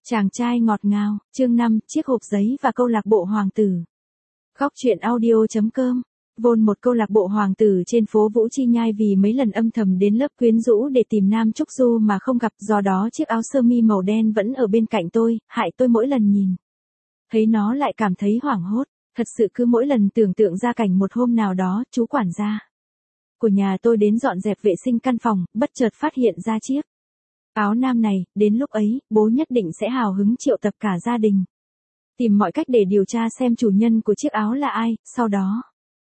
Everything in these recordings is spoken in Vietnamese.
Chàng trai ngọt ngào, chương 5, chiếc hộp giấy và câu lạc bộ hoàng tử. Góc truyện audio.com. Vốn một câu lạc bộ hoàng tử trên phố Vũ Chi Nhai vì mấy lần âm thầm đến lớp quyến rũ để tìm Nam Trúc Du mà không gặp, do đó chiếc áo sơ mi màu đen vẫn ở bên cạnh tôi, hại tôi mỗi lần nhìn thấy nó lại cảm thấy hoảng hốt. Thật sự cứ mỗi lần tưởng tượng ra cảnh một hôm nào đó, chú quản gia của nhà tôi đến dọn dẹp vệ sinh căn phòng, bất chợt phát hiện ra chiếc áo nam này. Đến lúc ấy, bố nhất định sẽ hào hứng triệu tập cả gia đình, tìm mọi cách để điều tra xem chủ nhân của chiếc áo là ai. Sau đó,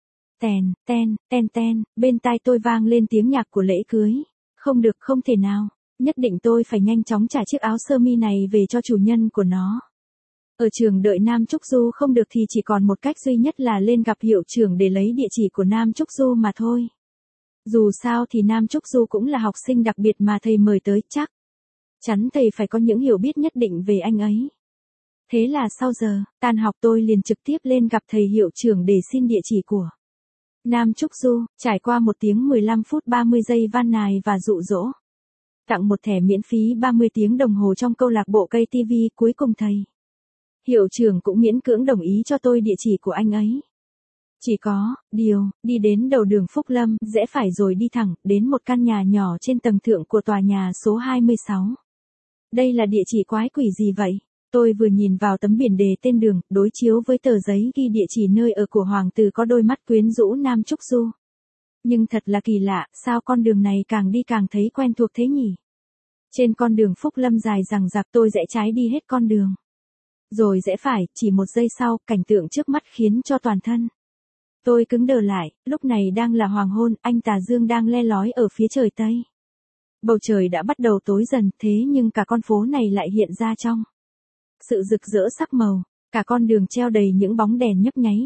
bên tai tôi vang lên tiếng nhạc của lễ cưới. Không được, không thể nào, nhất định tôi phải nhanh chóng trả chiếc áo sơ mi này về cho chủ nhân của nó. Ở trường đợi Nam Trúc Du không được thì chỉ còn một cách duy nhất là lên gặp hiệu trưởng để lấy địa chỉ của Nam Trúc Du mà thôi. Dù sao thì Nam Trúc Du cũng là học sinh đặc biệt mà thầy mời tới, chắc chắn thầy phải có những hiểu biết nhất định về anh ấy. Thế là sau giờ tan học tôi liền trực tiếp lên gặp thầy hiệu trưởng để xin địa chỉ của Nam Trúc Du. Trải qua 1 tiếng 15 phút 30 giây van nài và dụ dỗ tặng một thẻ miễn phí 30 tiếng đồng hồ trong câu lạc bộ cây TV, cuối cùng thầy hiệu trưởng cũng miễn cưỡng đồng ý cho tôi địa chỉ của anh ấy. Chỉ có điều, đi đến đầu đường Phúc Lâm, rẽ phải rồi đi thẳng đến một căn nhà nhỏ trên tầng thượng của tòa nhà số 26. Đây là địa chỉ quái quỷ gì vậy? Tôi vừa nhìn vào tấm biển đề tên đường, đối chiếu với tờ giấy ghi địa chỉ nơi ở của hoàng tử có đôi mắt quyến rũ Nam Trúc Du. Nhưng thật là kỳ lạ, sao con đường này càng đi càng thấy quen thuộc thế nhỉ? Trên con đường Phúc Lâm dài dằng dặc, tôi rẽ trái đi hết con đường, rồi rẽ phải. Chỉ 1 giây sau, cảnh tượng trước mắt khiến cho toàn thân tôi cứng đờ lại. Lúc này đang là hoàng hôn, ánh tà dương đang le lói ở phía trời Tây. Bầu trời đã bắt đầu tối dần, thế nhưng cả con phố này lại hiện ra trong sự rực rỡ sắc màu. Cả con đường treo đầy những bóng đèn nhấp nháy.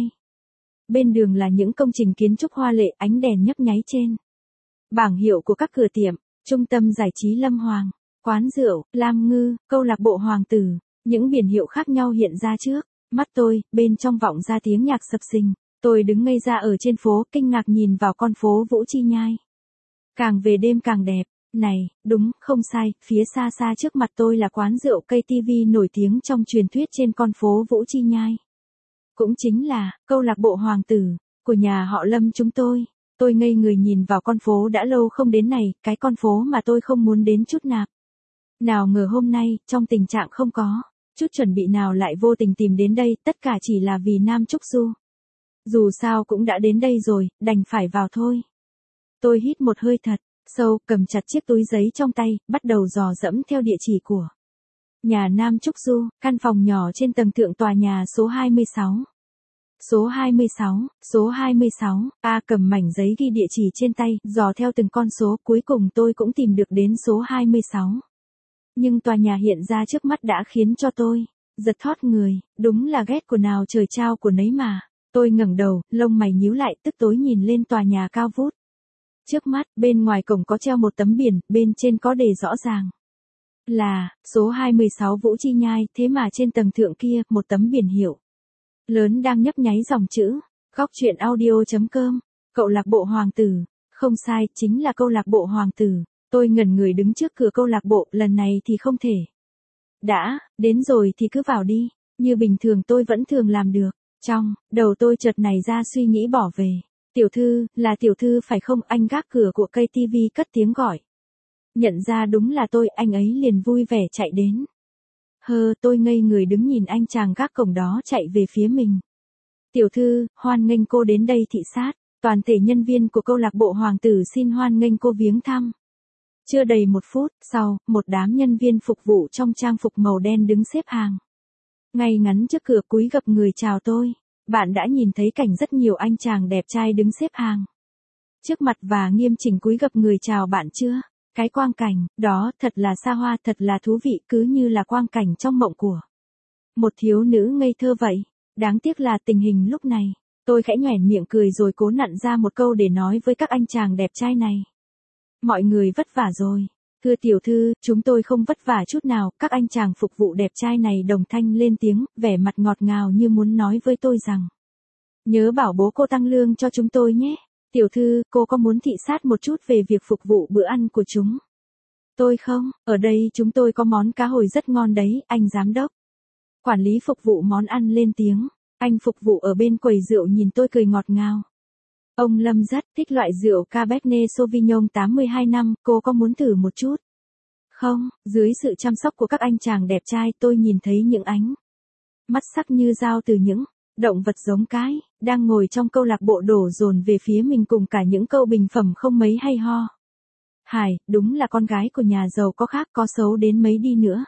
Bên đường là những công trình kiến trúc hoa lệ, ánh đèn nhấp nháy trên bảng hiệu của các cửa tiệm, trung tâm giải trí Lâm Hoàng, quán rượu, Lam Ngư, câu lạc bộ hoàng tử. Những biển hiệu khác nhau hiện ra trước mắt tôi, bên trong vọng ra tiếng nhạc sập sình. Tôi đứng ngây ra ở trên phố, kinh ngạc nhìn vào con phố Vũ Chi Nhai. Càng về đêm càng đẹp. Này, đúng, không sai, phía xa xa trước mặt tôi là quán rượu cây TV nổi tiếng trong truyền thuyết trên con phố Vũ Chi Nhai. Cũng chính là câu lạc bộ hoàng tử của nhà họ Lâm chúng tôi. Tôi ngây người nhìn vào con phố đã lâu không đến này, cái con phố mà tôi không muốn đến chút nào. Nào ngờ hôm nay, trong tình trạng không có chút chuẩn bị nào lại vô tình tìm đến đây, tất cả chỉ là vì Nam Trúc Du. Dù sao cũng đã đến đây rồi, đành phải vào thôi. Tôi hít một hơi thật sâu, cầm chặt chiếc túi giấy trong tay, bắt đầu dò dẫm theo địa chỉ của nhà Nam Trúc Du, căn phòng nhỏ trên tầng thượng tòa nhà số 26. Số 26, cầm mảnh giấy ghi địa chỉ trên tay, dò theo từng con số, cuối cùng tôi cũng tìm được đến số 26. Nhưng tòa nhà hiện ra trước mắt đã khiến cho tôi giật thót người, đúng là ghét của nào trời trao của nấy mà. Tôi ngẩng đầu, lông mày nhíu lại, tức tối nhìn lên tòa nhà cao vút trước mắt. Bên ngoài cổng có treo một tấm biển, bên trên có đề rõ ràng là số 26 Vũ Chi Nhai, thế mà trên tầng thượng kia, một tấm biển hiệu lớn đang nhấp nháy dòng chữ. Góc truyện audio.com. Câu lạc bộ hoàng tử. Không sai, chính là câu lạc bộ hoàng tử. Tôi ngẩn người đứng trước cửa câu lạc bộ, lần này thì không thể. Đã đến rồi thì cứ vào đi, như bình thường tôi vẫn thường làm được. Trong đầu tôi chợt nảy ra suy nghĩ bỏ về. Tiểu thư, là tiểu thư phải không? Anh gác cửa của cây TV cất tiếng gọi. Nhận ra đúng là tôi, anh ấy liền vui vẻ chạy đến. Tôi ngây người đứng nhìn anh chàng gác cổng đó chạy về phía mình. Tiểu thư, hoan nghênh cô đến đây thị sát. Toàn thể nhân viên của câu lạc bộ hoàng tử xin hoan nghênh cô viếng thăm. Chưa đầy 1 phút sau, một đám nhân viên phục vụ trong trang phục màu đen đứng xếp hàng ngay ngắn trước cửa, cúi gập người chào tôi. Bạn đã nhìn thấy cảnh rất nhiều anh chàng đẹp trai đứng xếp hàng trước mặt và nghiêm chỉnh cúi gập người chào bạn chưa? Cái quang cảnh đó thật là xa hoa, thật là thú vị, cứ như là quang cảnh trong mộng của một thiếu nữ ngây thơ vậy. Đáng tiếc là tình hình lúc này. Tôi khẽ nhoẻn miệng cười rồi cố nặn ra một câu để nói với các anh chàng đẹp trai này. Mọi người vất vả rồi. Thưa tiểu thư, chúng tôi không vất vả chút nào. Các anh chàng phục vụ đẹp trai này đồng thanh lên tiếng, vẻ mặt ngọt ngào như muốn nói với tôi rằng: nhớ bảo bố cô tăng lương cho chúng tôi nhé. Tiểu thư, cô có muốn thị sát một chút về việc phục vụ bữa ăn của chúng Tôi không, ở đây chúng tôi có món cá hồi rất ngon đấy, anh giám đốc. Quản lý phục vụ món ăn lên tiếng. Anh phục vụ ở bên quầy rượu nhìn tôi cười ngọt ngào. Ông Lâm rất thích loại rượu Cabernet Sauvignon 82 năm, cô có muốn thử một chút? Không, dưới sự chăm sóc của các anh chàng đẹp trai tôi nhìn thấy những ánh mắt sắc như dao từ những động vật giống cái, đang ngồi trong câu lạc bộ đổ dồn về phía mình cùng cả những câu bình phẩm không mấy hay ho. Hải, đúng là con gái của nhà giàu có khác có xấu đến mấy đi nữa.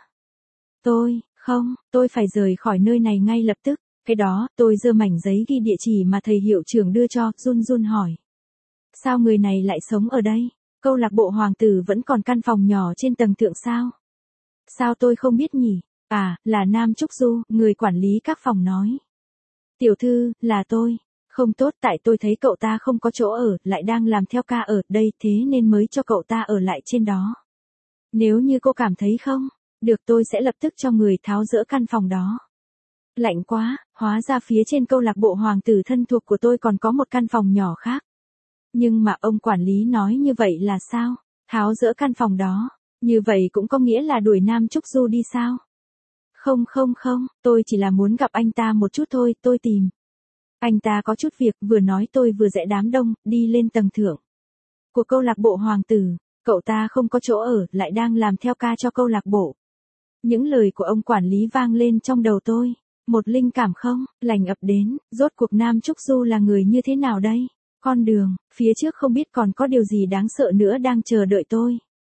Tôi phải rời khỏi nơi này ngay lập tức. Cái đó, tôi giơ mảnh giấy ghi địa chỉ mà thầy hiệu trưởng đưa cho, run run hỏi. Sao người này lại sống ở đây? Câu lạc bộ hoàng tử vẫn còn căn phòng nhỏ trên tầng thượng sao? Sao tôi không biết nhỉ? À, là Nam Trúc Du, người quản lý các phòng nói. Tiểu thư, là tôi. Không tốt tại tôi thấy cậu ta không có chỗ ở, lại đang làm theo ca ở đây thế nên mới cho cậu ta ở lại trên đó. Nếu như cô cảm thấy không, được tôi sẽ lập tức cho người tháo dỡ căn phòng đó. Lạnh quá, hóa ra phía trên câu lạc bộ hoàng tử thân thuộc của tôi còn có một căn phòng nhỏ khác. Nhưng mà ông quản lý nói như vậy là sao? Tháo dỡ căn phòng đó, như vậy cũng có nghĩa là đuổi Nam Trúc Du đi sao? Không, tôi chỉ là muốn gặp anh ta một chút thôi, tôi tìm. Anh ta có chút việc, vừa nói tôi vừa rẽ đám đông, đi lên tầng thượng của câu lạc bộ hoàng tử. Cậu ta không có chỗ ở, lại đang làm theo ca cho câu lạc bộ. Những lời của ông quản lý vang lên trong đầu tôi. Một linh cảm không, lành ập đến, rốt cuộc Nam Trúc Du là người như thế nào đây? Con đường, phía trước không biết còn có điều gì đáng sợ nữa đang chờ đợi tôi.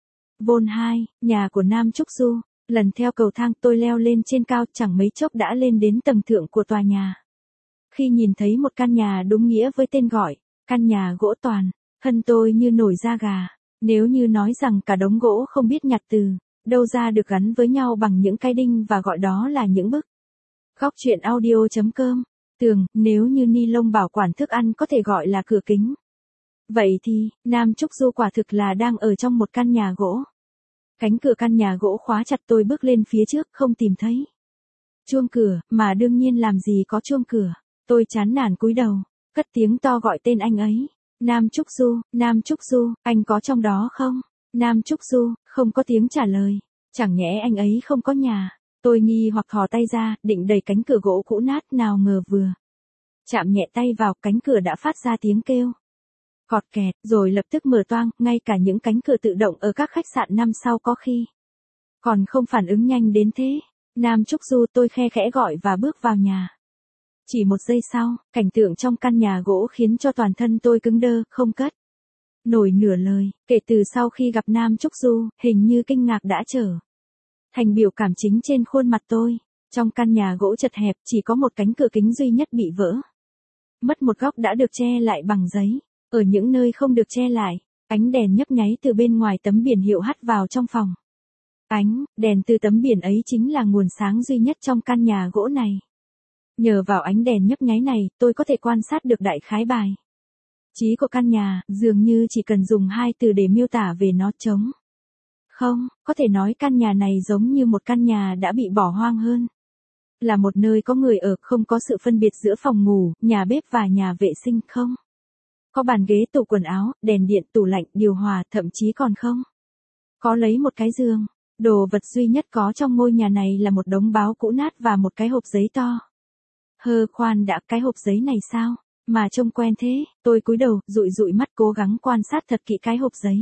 Vôn 2, nhà của Nam Trúc Du. Lần theo cầu thang tôi leo lên trên cao chẳng mấy chốc đã lên đến tầng thượng của tòa nhà. Khi nhìn thấy một căn nhà đúng nghĩa với tên gọi, căn nhà gỗ toàn, thân tôi như nổi da gà. Nếu như nói rằng cả đống gỗ không biết nhặt từ đâu ra được gắn với nhau bằng những cái đinh và gọi đó là những bức. Góc truyện audio.com. Tường, nếu như ni lông bảo quản thức ăn có thể gọi là cửa kính. Vậy thì, Nam Trúc Du quả thực là đang ở trong một căn nhà gỗ. Cánh cửa căn nhà gỗ khóa chặt tôi bước lên phía trước không tìm thấy chuông cửa, mà đương nhiên làm gì có chuông cửa. Tôi chán nản cúi đầu, cất tiếng to gọi tên anh ấy. Nam Trúc Du, anh có trong đó không? Nam Trúc Du, không có tiếng trả lời. Chẳng nhẽ anh ấy không có nhà. Tôi nghi hoặc thò tay ra, định đẩy cánh cửa gỗ cũ nát nào ngờ vừa chạm nhẹ tay vào cánh cửa đã phát ra tiếng kêu. Cọt kẹt, rồi lập tức mở toang, ngay cả những cánh cửa tự động ở các khách sạn năm sau có khi còn không phản ứng nhanh đến thế. Nam Trúc Du, tôi khe khẽ gọi và bước vào nhà. Chỉ một giây sau, cảnh tượng trong căn nhà gỗ khiến cho toàn thân tôi cứng đơ, không cất nổi nửa lời. Kể từ sau khi gặp Nam Trúc Du, hình như kinh ngạc đã trở thành biểu cảm chính trên khuôn mặt tôi. Trong căn nhà gỗ chật hẹp chỉ có một cánh cửa kính duy nhất bị vỡ mất một góc đã được che lại bằng giấy. Ở những nơi không được che lại, ánh đèn nhấp nháy từ bên ngoài tấm biển hiệu hắt vào trong phòng. Ánh đèn từ tấm biển ấy chính là nguồn sáng duy nhất trong căn nhà gỗ này. Nhờ vào ánh đèn nhấp nháy này, tôi có thể quan sát được đại khái bài trí của căn nhà, dường như chỉ cần dùng 2 từ để miêu tả về nó: trống không. Có thể nói căn nhà này giống như một căn nhà đã bị bỏ hoang hơn là một nơi có người ở, không có sự phân biệt giữa phòng ngủ, nhà bếp và nhà vệ sinh, không có bàn ghế, tủ quần áo, đèn điện, tủ lạnh, điều hòa, thậm chí còn không có lấy một cái giường. Đồ vật duy nhất có trong ngôi nhà này là một đống báo cũ nát và một cái hộp giấy to. Khoan đã, cái hộp giấy này sao mà trông quen thế? Tôi cúi đầu, dụi dụi mắt cố gắng quan sát thật kỹ cái hộp giấy.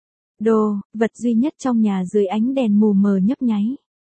Đồ vật duy nhất trong nhà dưới ánh đèn mù mờ nhấp nháy.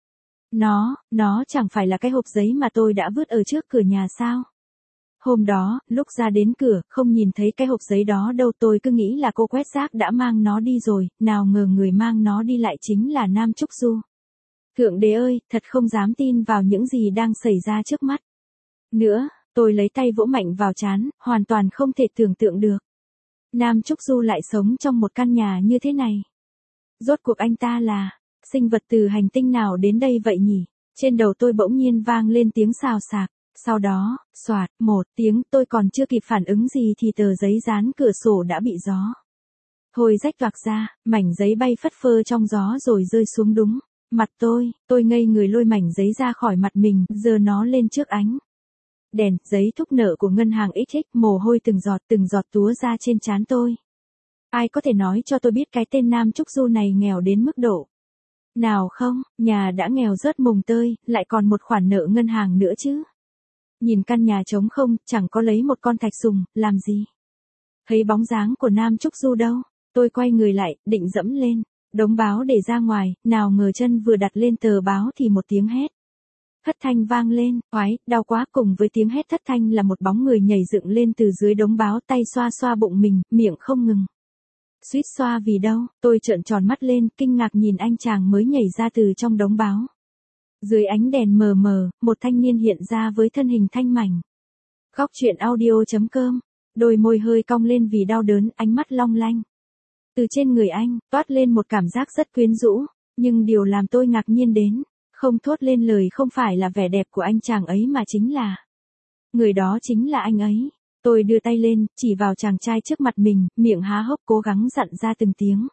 Nó chẳng phải là cái hộp giấy mà tôi đã vứt ở trước cửa nhà sao? Hôm đó, lúc ra đến cửa, không nhìn thấy cái hộp giấy đó đâu, tôi cứ nghĩ là cô quét rác đã mang nó đi rồi, nào ngờ người mang nó đi lại chính là Nam Trúc Du. Thượng đế ơi, thật không dám tin vào những gì đang xảy ra trước mắt. Nữa, tôi lấy tay vỗ mạnh vào trán, hoàn toàn không thể tưởng tượng được. Nam Trúc Du lại sống trong một căn nhà như thế này. Rốt cuộc anh ta là sinh vật từ hành tinh nào đến đây vậy nhỉ? Trên đầu tôi bỗng nhiên vang lên tiếng xào xạc. Sau đó, xoạt, một tiếng, tôi còn chưa kịp phản ứng gì thì tờ giấy dán cửa sổ đã bị gió thôi rách toạc ra, mảnh giấy bay phất phơ trong gió rồi rơi xuống đúng mặt tôi ngây người lôi mảnh giấy ra khỏi mặt mình, giơ nó lên trước ánh đèn, giấy thúc nợ của ngân hàng XX, mồ hôi từng giọt túa ra trên trán tôi. Ai có thể nói cho tôi biết cái tên Nam Trúc Du này nghèo đến mức độ nào không? Nhà đã nghèo rớt mồng tơi, lại còn một khoản nợ ngân hàng nữa chứ. Nhìn căn nhà trống không, chẳng có lấy một con thạch sùng, làm gì? Thấy bóng dáng của Nam Trúc Du đâu? Tôi quay người lại, định dẫm lên đống báo để ra ngoài, nào ngờ chân vừa đặt lên tờ báo thì một tiếng hét thất thanh vang lên, oái, đau quá. Cùng với tiếng hét thất thanh là một bóng người nhảy dựng lên từ dưới đống báo, tay xoa xoa bụng mình, miệng không ngừng suýt xoa vì đâu. Tôi trợn tròn mắt lên, kinh ngạc nhìn anh chàng mới nhảy ra từ trong đống báo. Dưới ánh đèn mờ mờ, một thanh niên hiện ra với thân hình thanh mảnh. Góc truyện audio.com, đôi môi hơi cong lên vì đau đớn, ánh mắt long lanh. Từ trên người anh, toát lên một cảm giác rất quyến rũ, nhưng điều làm tôi ngạc nhiên đến, không thốt lên lời không phải là vẻ đẹp của anh chàng ấy mà chính là người đó chính là anh ấy. Tôi đưa tay lên, chỉ vào chàng trai trước mặt mình, miệng há hốc cố gắng dặn ra từng tiếng.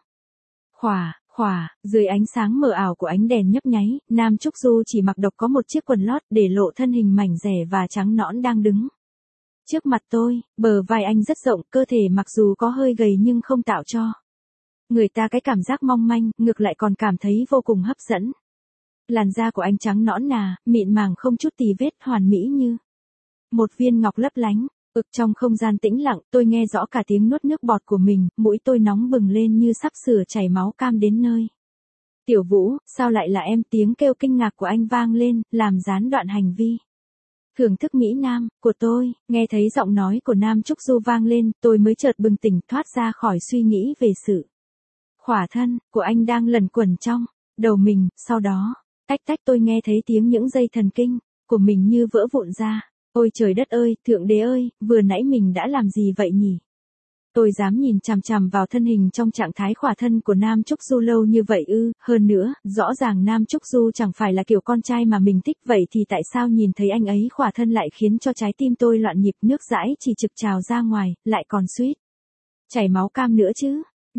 Khỏa, khỏa, dưới ánh sáng mờ ảo của ánh đèn nhấp nháy, Nam Trúc Du chỉ mặc độc có một chiếc quần lót để lộ thân hình mảnh dẻ và trắng nõn đang đứng trước mặt tôi. Bờ vai anh rất rộng, cơ thể mặc dù có hơi gầy nhưng không tạo cho người ta cái cảm giác mong manh, ngược lại còn cảm thấy vô cùng hấp dẫn. Làn da của anh trắng nõn nà, mịn màng không chút tì vết, hoàn mỹ như một viên ngọc lấp lánh. Trong không gian tĩnh lặng, tôi nghe rõ cả tiếng nuốt nước bọt của mình, mũi tôi nóng bừng lên như sắp sửa chảy máu cam đến nơi. Tiểu Vũ, sao lại là em? Tiếng kêu kinh ngạc của anh vang lên, làm gián đoạn hành vi thưởng thức Mỹ Nam của tôi. Nghe thấy giọng nói của Nam Trúc Du vang lên, tôi mới chợt bừng tỉnh, thoát ra khỏi suy nghĩ về sự khỏa thân của anh đang lẩn quẩn trong đầu mình. Sau đó, tách tách, tôi nghe thấy tiếng những dây thần kinh của mình như vỡ vụn ra. Ôi trời đất ơi, Thượng Đế ơi, vừa nãy mình đã làm gì vậy nhỉ? Tôi dám nhìn chằm chằm vào thân hình trong trạng thái khỏa thân của Nam Trúc Du lâu như vậy ư? Hơn nữa, rõ ràng Nam Trúc Du chẳng phải là kiểu con trai mà mình thích, vậy thì tại sao nhìn thấy anh ấy khỏa thân lại khiến cho trái tim tôi loạn nhịp, nước dãi chỉ trực trào ra ngoài, lại còn suýt chảy máu cam nữa chứ?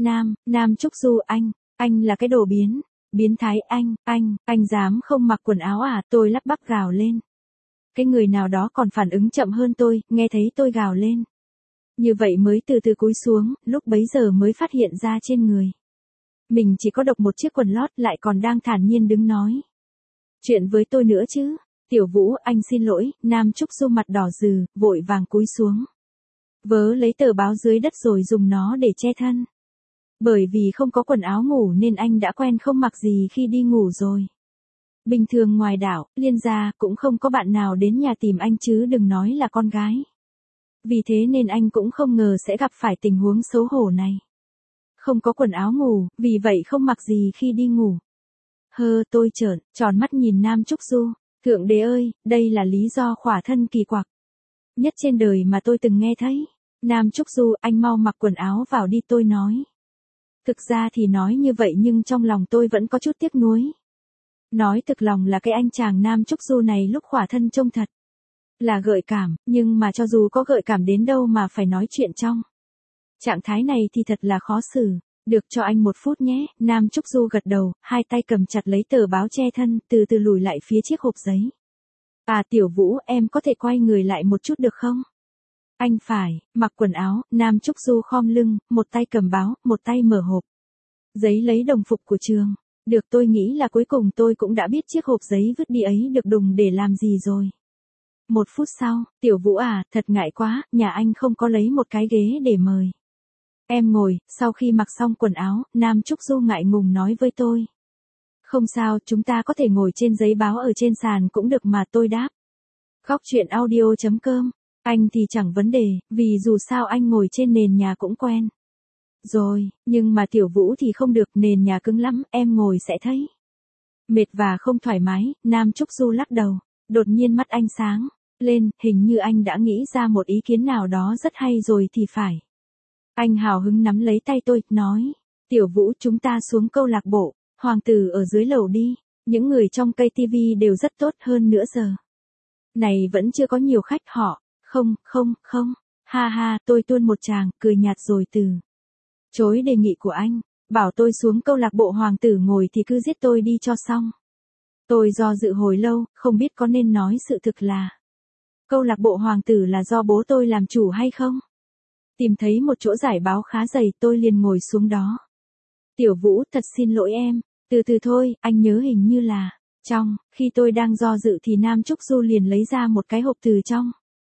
Nam Trúc Du, anh là cái đồ biến thái. Anh dám không mặc quần áo à? Tôi lắp bắp gào lên. Cái người nào đó còn phản ứng chậm hơn tôi, nghe thấy tôi gào lên như vậy mới từ từ cúi xuống, lúc bấy giờ mới phát hiện ra trên người mình chỉ có độc một chiếc quần lót, lại còn đang thản nhiên đứng nói chuyện với tôi nữa chứ. Tiểu Vũ, anh xin lỗi. Nam Trúc Du mặt đỏ rừ, vội vàng cúi xuống, vớ lấy tờ báo dưới đất rồi dùng nó để che thân. Bởi vì không có quần áo ngủ nên anh đã quen không mặc gì khi đi ngủ rồi. Bình thường ngoài đảo, Liên gia, cũng không có bạn nào đến nhà tìm anh chứ đừng nói là con gái. Vì thế nên anh cũng không ngờ sẽ gặp phải tình huống xấu hổ này. Không có quần áo ngủ, vì vậy không mặc gì khi đi ngủ. Tôi tròn mắt nhìn Nam Trúc Du. Thượng Đế ơi, đây là lý do khỏa thân kỳ quặc nhất trên đời mà tôi từng nghe thấy. Nam Trúc Du, anh mau mặc quần áo vào đi, tôi nói. Thực ra thì nói như vậy nhưng trong lòng tôi vẫn có chút tiếc nuối. Nói thực lòng là cái anh chàng Nam Trúc Du này lúc khỏa thân trông thật là gợi cảm, nhưng mà cho dù có gợi cảm đến đâu mà phải nói chuyện trong trạng thái này thì thật là khó xử. Được, cho anh 1 phút nhé. Nam Trúc Du gật đầu, hai tay cầm chặt lấy tờ báo che thân, từ từ lùi lại phía chiếc hộp giấy. Tiểu Vũ, em có thể quay người lại một chút được không? Anh phải mặc quần áo. Nam Trúc Du khom lưng, một tay cầm báo, một tay mở hộp giấy lấy đồng phục của trường. Được, tôi nghĩ là cuối cùng tôi cũng đã biết chiếc hộp giấy vứt đi ấy được đùng để làm gì rồi. 1 phút sau, Tiểu Vũ thật ngại quá, nhà anh không có lấy một cái ghế để mời em ngồi. Sau khi mặc xong quần áo, Nam Trúc Du ngại ngùng nói với tôi. Không sao, chúng ta có thể ngồi trên giấy báo ở trên sàn cũng được mà, tôi đáp. Góc truyện audio.com, anh thì chẳng vấn đề, vì dù sao anh ngồi trên nền nhà cũng quen rồi, nhưng mà Tiểu Vũ thì không được, nền nhà cứng lắm, em ngồi sẽ thấy mệt và không thoải mái. Nam Trúc Du lắc đầu, đột nhiên mắt anh sáng lên, hình như anh đã nghĩ ra một ý kiến nào đó rất hay rồi thì phải. Anh hào hứng nắm lấy tay tôi, nói, Tiểu Vũ, chúng ta xuống câu lạc bộ Hoàng tử ở dưới lầu đi, những người trong cây tivi đều rất tốt, hơn nữa giờ này vẫn chưa có nhiều khách họ. Không, ha, tôi tuôn một tràng, cười nhạt rồi từ chối đề nghị của anh, bảo tôi xuống câu lạc bộ Hoàng tử ngồi thì cứ giết tôi đi cho xong. Tôi do dự hồi lâu, không biết có nên nói sự thực là câu lạc bộ Hoàng tử là do bố tôi làm chủ hay không. Tìm thấy một chỗ giải báo khá dày tôi liền ngồi xuống đó. Tiểu Vũ, thật xin lỗi em. Từ từ thôi, anh nhớ hình như là. Khi tôi đang do dự thì Nam Trúc Du liền lấy ra một cái hộp từ trong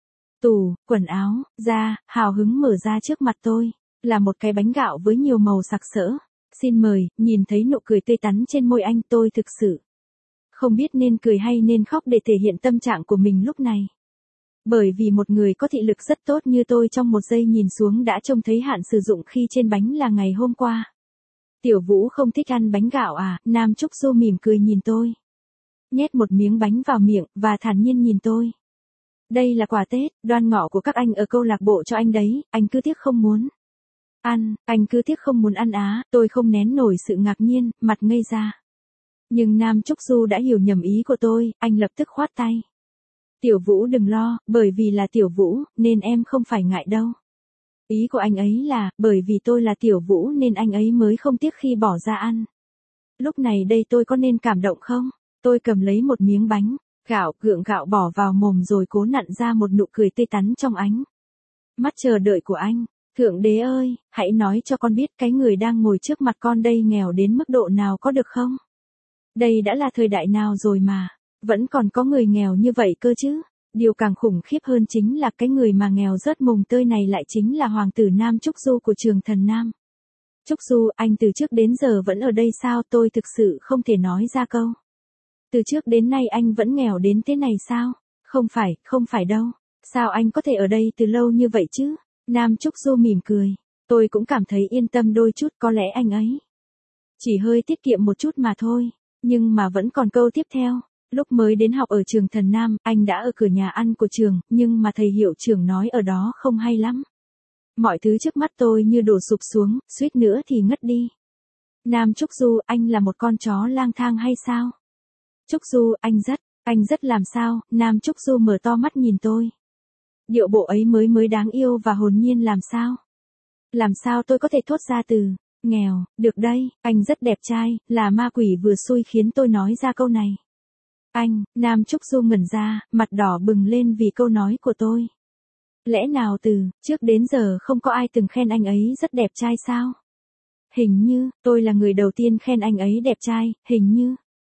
tủ quần áo ra, hào hứng mở ra trước mặt tôi. Là một cái bánh gạo với nhiều màu sặc sỡ. Xin mời, nhìn thấy nụ cười tươi tắn trên môi anh tôi thực sự không biết nên cười hay nên khóc để thể hiện tâm trạng của mình lúc này. Bởi vì một người có thị lực rất tốt như tôi trong một giây nhìn xuống đã trông thấy hạn sử dụng khi trên bánh là ngày hôm qua. Tiểu Vũ không thích ăn bánh gạo à? Nam Trúc Du mỉm cười nhìn tôi. Nhét một miếng bánh vào miệng, và thản nhiên nhìn tôi. Đây là quà Tết, đoan ngọ của các anh ở câu lạc bộ cho anh đấy, anh cứ tiếc không muốn ăn, anh cứ tiếc không muốn ăn á, tôi không nén nổi sự ngạc nhiên, mặt ngây ra. Nhưng Nam Trúc Du đã hiểu nhầm ý của tôi, anh lập tức khoát tay. Tiểu Vũ đừng lo, bởi vì là Tiểu Vũ, nên em không phải ngại đâu. Ý của anh ấy là, bởi vì tôi là Tiểu Vũ nên anh ấy mới không tiếc khi bỏ ra ăn. Lúc này đây tôi có nên cảm động không? Tôi cầm lấy một miếng bánh, gượng gạo bỏ vào mồm rồi cố nặn ra một nụ cười tươi tắn trong ánh mắt chờ đợi của anh. Thượng đế ơi, hãy nói cho con biết cái người đang ngồi trước mặt con đây nghèo đến mức độ nào có được không? Đây đã là thời đại nào rồi mà, vẫn còn có người nghèo như vậy cơ chứ? Điều càng khủng khiếp hơn chính là cái người mà nghèo rớt mồng tơi này lại chính là hoàng tử Nam Trúc Du của Trường Thần Nam. Trúc Du, anh từ trước đến giờ vẫn ở đây sao? Tôi thực sự không thể nói ra câu. Từ trước đến nay anh vẫn nghèo đến thế này sao? Không phải đâu. Sao anh có thể ở đây từ lâu như vậy chứ? Nam Trúc Du mỉm cười. Tôi cũng cảm thấy yên tâm đôi chút, có lẽ anh ấy chỉ hơi tiết kiệm một chút mà thôi. Nhưng mà vẫn còn câu tiếp theo. Lúc mới đến học ở Trường Thần Nam, anh đã ở cửa nhà ăn của trường, nhưng mà thầy hiệu trưởng nói ở đó không hay lắm. Mọi thứ trước mắt tôi như đổ sụp xuống, suýt nữa thì ngất đi. Nam Trúc Du, anh là một con chó lang thang hay sao? Trúc Du, anh rất làm sao? Nam Trúc Du mở to mắt nhìn tôi. Điệu bộ ấy mới đáng yêu và hồn nhiên làm sao? Làm sao tôi có thể thốt ra từ nghèo, được đây, anh rất đẹp trai, là ma quỷ vừa xui khiến tôi nói ra câu này. Nam Trúc Du ngẩn ra, mặt đỏ bừng lên vì câu nói của tôi. Lẽ nào từ trước đến giờ không có ai từng khen anh ấy rất đẹp trai sao? Hình như, tôi là người đầu tiên khen anh ấy đẹp trai, hình như.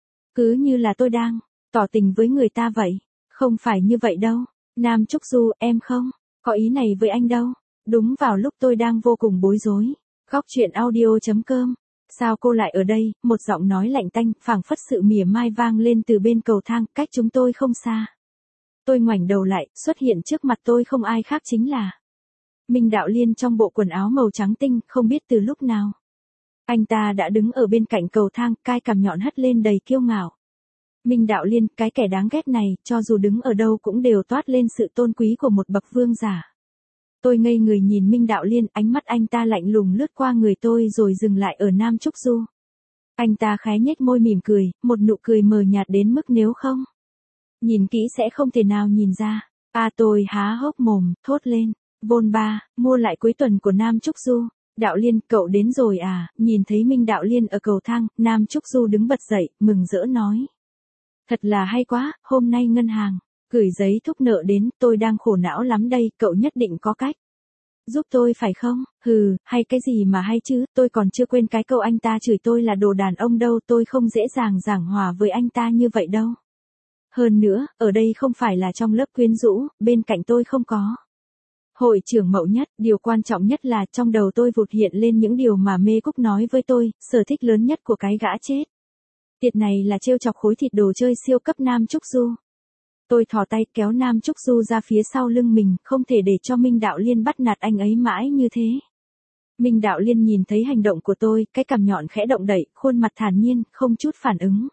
Cứ như là tôi đang tỏ tình với người ta vậy. Không phải như vậy đâu. Nam Trúc Du, em không có ý này với anh đâu. Đúng vào lúc tôi đang vô cùng bối rối. Góc truyện audio.com. Sao cô lại ở đây? Một giọng nói lạnh tanh, phảng phất sự mỉa mai vang lên từ bên cầu thang, cách chúng tôi không xa. Tôi ngoảnh đầu lại, xuất hiện trước mặt tôi không ai khác chính là Minh Đạo Liên trong bộ quần áo màu trắng tinh, không biết từ lúc nào. Anh ta đã đứng ở bên cạnh cầu thang, cai cằm nhọn hất lên đầy kiêu ngạo. Minh Đạo Liên, cái kẻ đáng ghét này, cho dù đứng ở đâu cũng đều toát lên sự tôn quý của một bậc vương giả. Tôi ngây người nhìn Minh Đạo Liên, ánh mắt anh ta lạnh lùng lướt qua người tôi rồi dừng lại ở Nam Trúc Du. Anh ta khẽ nhếch môi mỉm cười, một nụ cười mờ nhạt đến mức nếu không nhìn kỹ sẽ không thể nào nhìn ra. Tôi há hốc mồm, thốt lên. Vôn ba, mua lại cuối tuần của Nam Trúc Du. Đạo Liên, cậu đến rồi à? Nhìn thấy Minh Đạo Liên ở cầu thang, Nam Trúc Du đứng bật dậy, mừng rỡ nói. Thật là hay quá, hôm nay ngân hàng gửi giấy thúc nợ đến, tôi đang khổ não lắm đây, cậu nhất định có cách giúp tôi phải không? Hay cái gì mà hay chứ, tôi còn chưa quên cái câu anh ta chửi tôi là đồ đàn ông đâu, tôi không dễ dàng giảng hòa với anh ta như vậy đâu. Hơn nữa, ở đây không phải là trong lớp quyến rũ, bên cạnh tôi không có hội trưởng Mậu Nhất, điều quan trọng nhất là trong đầu tôi vụt hiện lên những điều mà Mê Cúc nói với tôi, sở thích lớn nhất của cái gã chết tiệt này là trêu chọc khối thịt đồ chơi siêu cấp Nam Trúc Du. Tôi thò tay kéo Nam Trúc Du ra phía sau lưng mình, không thể để cho Minh Đạo Liên bắt nạt anh ấy mãi như thế. Minh Đạo Liên nhìn thấy hành động của tôi, cái cằm nhọn khẽ động đậy, khuôn mặt thản nhiên, không chút phản ứng.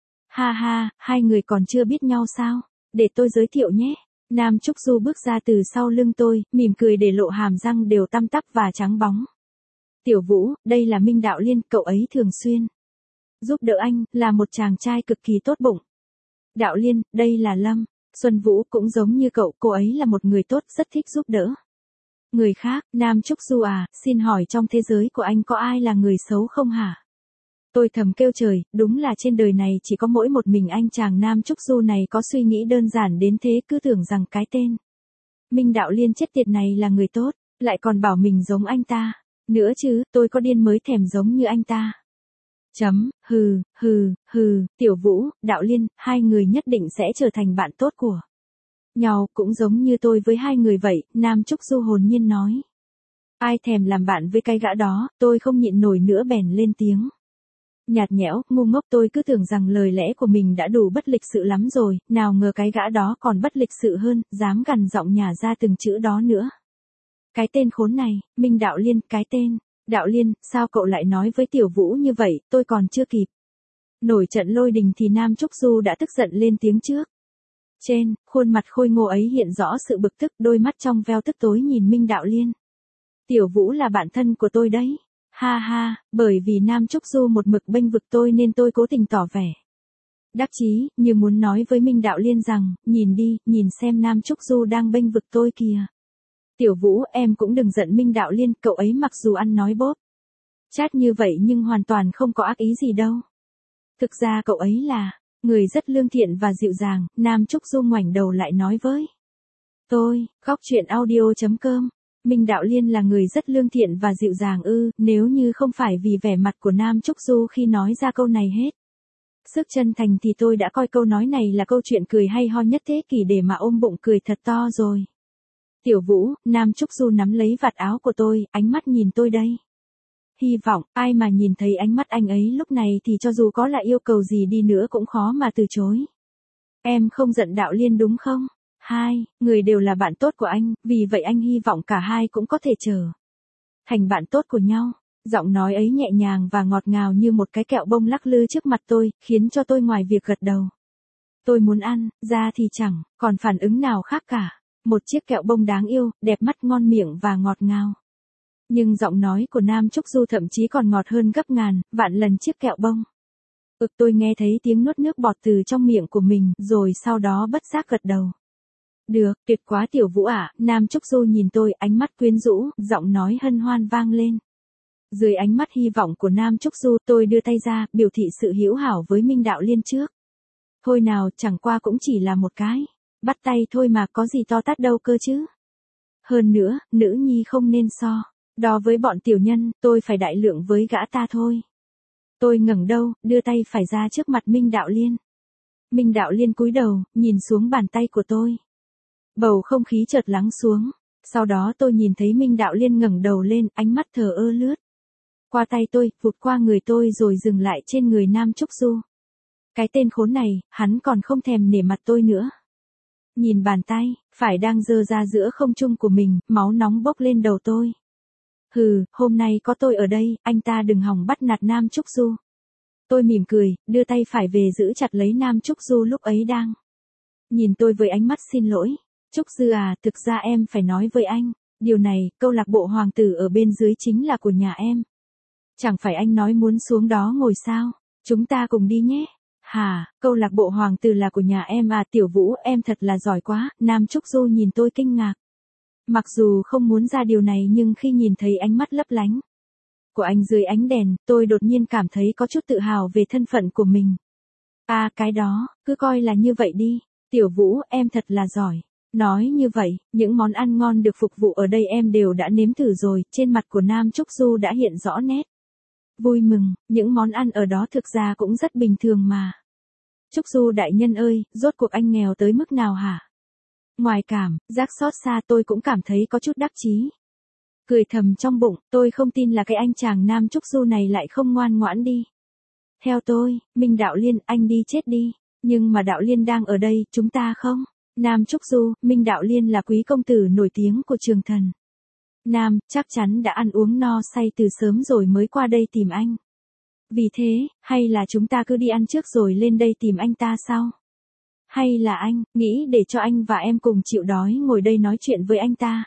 Ha ha, hai người còn chưa biết nhau sao? Để tôi giới thiệu nhé. Nam Trúc Du bước ra từ sau lưng tôi, mỉm cười để lộ hàm răng đều tăm tắp và trắng bóng. Tiểu Vũ, đây là Minh Đạo Liên, cậu ấy thường xuyên giúp đỡ anh, là một chàng trai cực kỳ tốt bụng. Đạo Liên, đây là Lâm Xuân Vũ, cũng giống như cậu, cô ấy là một người tốt, rất thích giúp đỡ người khác. Nam Trúc Du à, xin hỏi trong thế giới của anh có ai là người xấu không hả? Tôi thầm kêu trời, đúng là trên đời này chỉ có mỗi một mình anh chàng Nam Trúc Du này có suy nghĩ đơn giản đến thế, cứ tưởng rằng cái tên Minh Đạo Liên chết tiệt này là người tốt. Lại còn bảo mình giống anh ta. Nữa chứ, tôi có điên mới thèm giống như anh ta. Tiểu Vũ, Đạo Liên, hai người nhất định sẽ trở thành bạn tốt của nhau, cũng giống như tôi với hai người vậy, Nam Trúc Du hồn nhiên nói. Ai thèm làm bạn với cái gã đó, tôi không nhịn nổi nữa bèn lên tiếng. Nhạt nhẽo, ngu ngốc, tôi cứ tưởng rằng lời lẽ của mình đã đủ bất lịch sự lắm rồi, nào ngờ cái gã đó còn bất lịch sự hơn, dám gằn giọng nhả ra từng chữ đó nữa. Cái tên khốn này, Minh Đạo Liên, cái tên. Đạo Liên, sao cậu lại nói với Tiểu Vũ như vậy, tôi còn chưa kịp nổi trận lôi đình thì Nam Trúc Du đã tức giận lên tiếng trước. Trên khuôn mặt khôi ngô ấy hiện rõ sự bực tức, đôi mắt trong veo tức tối nhìn Minh Đạo Liên. Tiểu Vũ là bạn thân của tôi đấy. Ha ha, bởi vì Nam Trúc Du một mực bênh vực tôi nên tôi cố tình tỏ vẻ đắc chí, như muốn nói với Minh Đạo Liên rằng, nhìn đi, nhìn xem Nam Trúc Du đang bênh vực tôi kìa. Tiểu Vũ, em cũng đừng giận Minh Đạo Liên, cậu ấy mặc dù ăn nói bóp chát như vậy nhưng hoàn toàn không có ác ý gì đâu. Thực ra cậu ấy là người rất lương thiện và dịu dàng. Nam Trúc Du ngoảnh đầu lại nói với tôi. Góc truyện audio.com. Minh Đạo Liên là người rất lương thiện và dịu dàng ư? Nếu như không phải vì vẻ mặt của Nam Trúc Du khi nói ra câu này hết sức chân thành thì tôi đã coi câu nói này là câu chuyện cười hay ho nhất thế kỷ để mà ôm bụng cười thật to rồi. Tiểu Vũ, Nam Trúc Du nắm lấy vạt áo của tôi, ánh mắt nhìn tôi đây. Hy vọng, ai mà nhìn thấy ánh mắt anh ấy lúc này thì cho dù có là yêu cầu gì đi nữa cũng khó mà từ chối. Em không giận Đạo Liên đúng không? Hai người đều là bạn tốt của anh, vì vậy anh hy vọng cả hai cũng có thể trở thành bạn tốt của nhau. Giọng nói ấy nhẹ nhàng và ngọt ngào như một cái kẹo bông lắc lư trước mặt tôi, khiến cho tôi ngoài việc gật đầu tôi muốn ăn, ra thì chẳng còn phản ứng nào khác cả. Một chiếc kẹo bông đáng yêu, đẹp mắt, ngon miệng và ngọt ngào. Nhưng giọng nói của Nam Trúc Du thậm chí còn ngọt hơn gấp ngàn, vạn lần chiếc kẹo bông. Tôi nghe thấy tiếng nuốt nước bọt từ trong miệng của mình, rồi sau đó bất giác gật đầu. Được, tuyệt quá Tiểu Vũ ạ. Nam Trúc Du nhìn tôi, ánh mắt quyến rũ, giọng nói hân hoan vang lên. Dưới ánh mắt hy vọng của Nam Trúc Du, tôi đưa tay ra, biểu thị sự hữu hảo với Minh Đạo Liên trước. Thôi nào, chẳng qua cũng chỉ là một cái bắt tay thôi mà, có gì to tát đâu cơ chứ. Hơn nữa, nữ nhi không nên so đo với bọn tiểu nhân, tôi phải đại lượng với gã ta thôi. Tôi ngẩng đầu, đưa tay phải ra trước mặt Minh Đạo Liên. Minh Đạo Liên cúi đầu, nhìn xuống bàn tay của tôi. Bầu không khí chợt lắng xuống. Sau đó tôi nhìn thấy Minh Đạo Liên ngẩng đầu lên, ánh mắt thờ ơ lướt qua tay tôi, vụt qua người tôi rồi dừng lại trên người Nam Trúc Du. Cái tên khốn này, hắn còn không thèm nể mặt tôi nữa. Nhìn bàn tay phải đang giơ ra giữa không trung của mình, máu nóng bốc lên đầu tôi. Hừ, hôm nay có tôi ở đây, anh ta đừng hòng bắt nạt Nam Trúc Du. Tôi mỉm cười, đưa tay phải về giữ chặt lấy Nam Trúc Du lúc ấy đang nhìn tôi với ánh mắt xin lỗi. Trúc Dư à, thực ra em phải nói với anh, điều này, câu lạc bộ hoàng tử ở bên dưới chính là của nhà em. Chẳng phải anh nói muốn xuống đó ngồi sao? Chúng ta cùng đi nhé. Hả, câu lạc bộ hoàng tử là của nhà em à? Tiểu Vũ, em thật là giỏi quá. Nam Trúc Du nhìn tôi kinh ngạc. Mặc dù không muốn ra điều này nhưng khi nhìn thấy ánh mắt lấp lánh của anh dưới ánh đèn, tôi đột nhiên cảm thấy có chút tự hào về thân phận của mình. À, cái đó, cứ coi là như vậy đi. Tiểu Vũ, em thật là giỏi. Nói như vậy, những món ăn ngon được phục vụ ở đây em đều đã nếm thử rồi. Trên mặt của Nam Trúc Du đã hiện rõ nét vui mừng. Những món ăn ở đó thực ra cũng rất bình thường mà. Trúc Du đại nhân ơi, rốt cuộc anh nghèo tới mức nào hả? Ngoài cảm giác xót xa, tôi cũng cảm thấy có chút đắc chí. Cười thầm trong bụng, tôi không tin là cái anh chàng Nam Trúc Du này lại không ngoan ngoãn đi. Theo tôi, Minh Đạo Liên, anh đi chết đi. Nhưng mà Đạo Liên đang ở đây, chúng ta không? Nam Trúc Du, Minh Đạo Liên là quý công tử nổi tiếng của Trường Thần Nam, chắc chắn đã ăn uống no say từ sớm rồi mới qua đây tìm anh. Vì thế, hay là chúng ta cứ đi ăn trước rồi lên đây tìm anh ta sau? Hay là anh, nghĩ để cho anh và em cùng chịu đói ngồi đây nói chuyện với anh ta?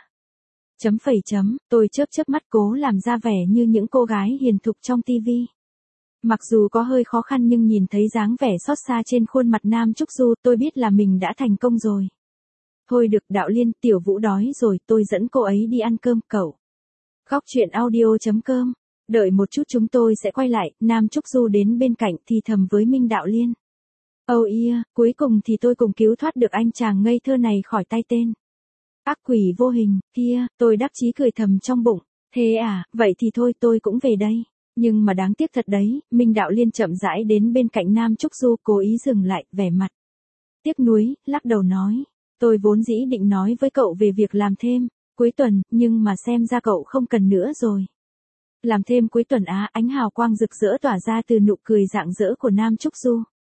Tôi chớp mắt cố làm ra vẻ như những cô gái hiền thục trong tivi. Mặc dù có hơi khó khăn nhưng nhìn thấy dáng vẻ xót xa trên khuôn mặt Nam Trúc Du, tôi biết là mình đã thành công rồi. Thôi được Đạo Liên, Tiểu Vũ đói rồi, tôi dẫn cô ấy đi ăn cơm cậu. Góc truyện audio.com. Đợi một chút chúng tôi sẽ quay lại. Nam Trúc Du đến bên cạnh thì thầm với Minh Đạo Liên. Oh yeah, cuối cùng thì tôi cùng cứu thoát được anh chàng ngây thơ này khỏi tay tên Ác quỷ vô hình, kia, tôi đắc chí cười thầm trong bụng. Thế à, vậy thì thôi tôi cũng về đây. Nhưng mà đáng tiếc thật đấy, Minh Đạo Liên chậm rãi đến bên cạnh Nam Trúc Du cố ý dừng lại, vẻ mặt tiếc nuối, lắc đầu nói. Tôi vốn dĩ định nói với cậu về việc làm thêm, cuối tuần, nhưng mà xem ra cậu không cần nữa rồi. Làm thêm cuối tuần á, ánh hào quang rực rỡ tỏa ra từ nụ cười rạng rỡ của Nam Trúc Du.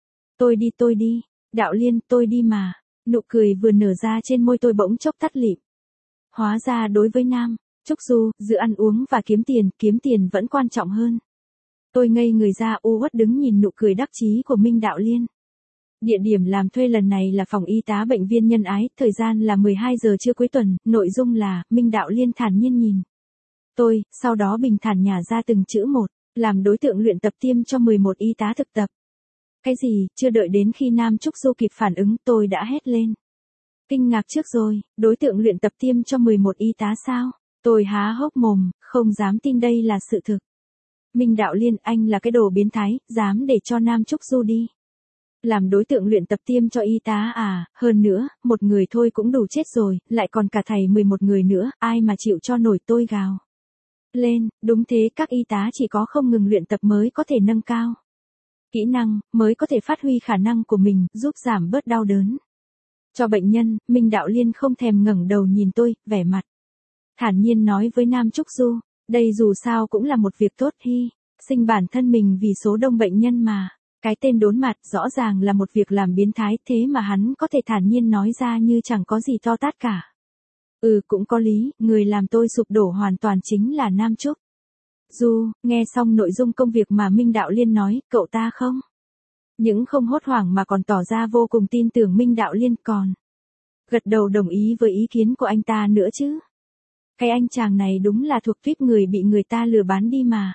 Tôi đi, Đạo Liên, tôi đi mà. Nụ cười vừa nở ra trên môi tôi bỗng chốc tắt lịm. Hóa ra đối với Nam Trúc Du, giữa ăn uống và kiếm tiền vẫn quan trọng hơn. Tôi ngây người ra u uất đứng nhìn nụ cười đắc chí của Minh Đạo Liên. Địa điểm làm thuê lần này là phòng y tá bệnh viên Nhân Ái, thời gian là 12 giờ trưa cuối tuần, nội dung là, Minh Đạo Liên thản nhiên nhìn tôi, sau đó bình thản nhả ra từng chữ một, làm đối tượng luyện tập tiêm cho 11 y tá thực tập. Cái gì, chưa đợi đến khi Nam Trúc Du kịp phản ứng tôi đã hét lên. Kinh ngạc trước rồi, đối tượng luyện tập tiêm cho 11 y tá sao? Tôi há hốc mồm, không dám tin đây là sự thực. Minh Đạo Liên, anh là cái đồ biến thái, dám để cho Nam Trúc Du đi. Làm đối tượng luyện tập tiêm cho y tá à, hơn nữa, một người thôi cũng đủ chết rồi, lại còn cả thầy 11 người nữa, ai mà chịu cho nổi, tôi gào lên. Đúng thế, các y tá chỉ có không ngừng luyện tập mới có thể nâng cao kỹ năng, mới có thể phát huy khả năng của mình, giúp giảm bớt đau đớn cho bệnh nhân. Minh Đạo Liên không thèm ngẩng đầu nhìn tôi, vẻ mặt thản nhiên nói với Nam Trúc Du, đây dù sao cũng là một việc tốt, hy sinh bản thân mình vì số đông bệnh nhân mà. Cái tên đốn mặt rõ ràng là một việc làm biến thái, thế mà hắn có thể thản nhiên nói ra như chẳng có gì to tát cả. Cũng có lý, người làm tôi sụp đổ hoàn toàn chính là Nam Trúc Du. Nghe xong nội dung công việc mà Minh Đạo Liên nói, cậu ta không những không hốt hoảng mà còn tỏ ra vô cùng tin tưởng Minh Đạo Liên, còn gật đầu đồng ý với ý kiến của anh ta nữa chứ. Cái anh chàng này đúng là thuộc tuýp người bị người ta lừa bán đi mà.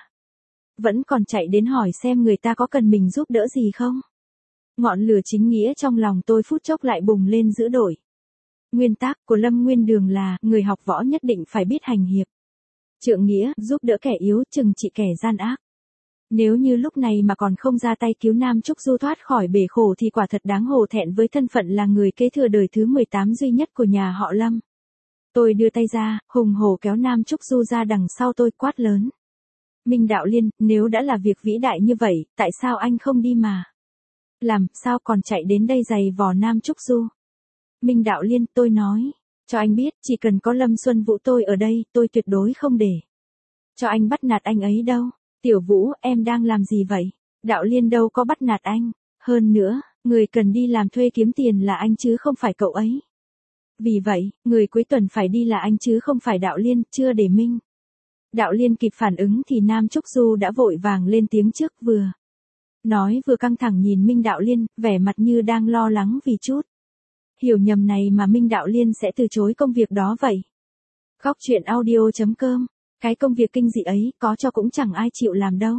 Vẫn còn chạy đến hỏi xem người ta có cần mình giúp đỡ gì không. Ngọn lửa chính nghĩa trong lòng tôi phút chốc lại bùng lên dữ dội. Nguyên tắc của Lâm Nguyên Đường là, người học võ nhất định phải biết hành hiệp, trượng nghĩa, giúp đỡ kẻ yếu, trừng trị kẻ gian ác. Nếu như lúc này mà còn không ra tay cứu Nam Trúc Du thoát khỏi bể khổ thì quả thật đáng hổ thẹn với thân phận là người kế thừa đời thứ 18 duy nhất của nhà họ Lâm. Tôi đưa tay ra, hùng hổ kéo Nam Trúc Du ra đằng sau tôi, quát lớn. Minh Đạo Liên, nếu đã là việc vĩ đại như vậy, tại sao anh không đi mà làm, sao còn chạy đến đây giày vò Nam Trúc Du? Minh Đạo Liên, tôi nói cho anh biết, chỉ cần có Lâm Xuân Vũ tôi ở đây, tôi tuyệt đối không để cho anh bắt nạt anh ấy đâu. Tiểu Vũ, em đang làm gì vậy? Đạo Liên đâu có bắt nạt anh. Hơn nữa, người cần đi làm thuê kiếm tiền là anh chứ không phải cậu ấy. Vì vậy, người cuối tuần phải đi là anh chứ không phải Đạo Liên. Chưa để Minh Đạo Liên kịp phản ứng thì Nam Trúc Du đã vội vàng lên tiếng trước, vừa nói vừa căng thẳng nhìn Minh Đạo Liên, vẻ mặt như đang lo lắng vì chút hiểu nhầm này mà Minh Đạo Liên sẽ từ chối công việc đó vậy. Góc truyện audio.com. Cái công việc kinh dị ấy, có cho cũng chẳng ai chịu làm đâu.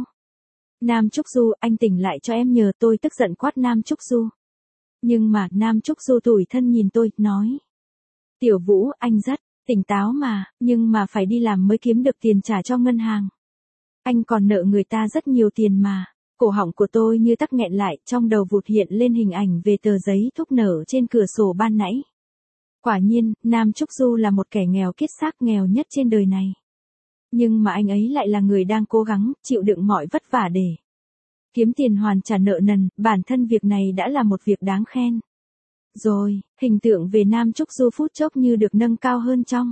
Nam Trúc Du, anh tỉnh lại cho em nhờ, tôi tức giận quát Nam Trúc Du. Nhưng mà, Nam Trúc Du tủi thân nhìn tôi, nói. Tiểu Vũ, anh rất tỉnh táo mà, nhưng mà phải đi làm mới kiếm được tiền trả cho ngân hàng. Anh còn nợ người ta rất nhiều tiền mà. Cổ họng của tôi như tắc nghẹn lại, trong đầu vụt hiện lên hình ảnh về tờ giấy thúc nở trên cửa sổ ban nãy. Quả nhiên, Nam Trúc Du là một kẻ nghèo kiết xác, nghèo nhất trên đời này. Nhưng mà anh ấy lại là người đang cố gắng, chịu đựng mọi vất vả để kiếm tiền hoàn trả nợ nần, bản thân việc này đã là một việc đáng khen. Rồi, hình tượng về Nam Trúc Du phút chốc như được nâng cao hơn trong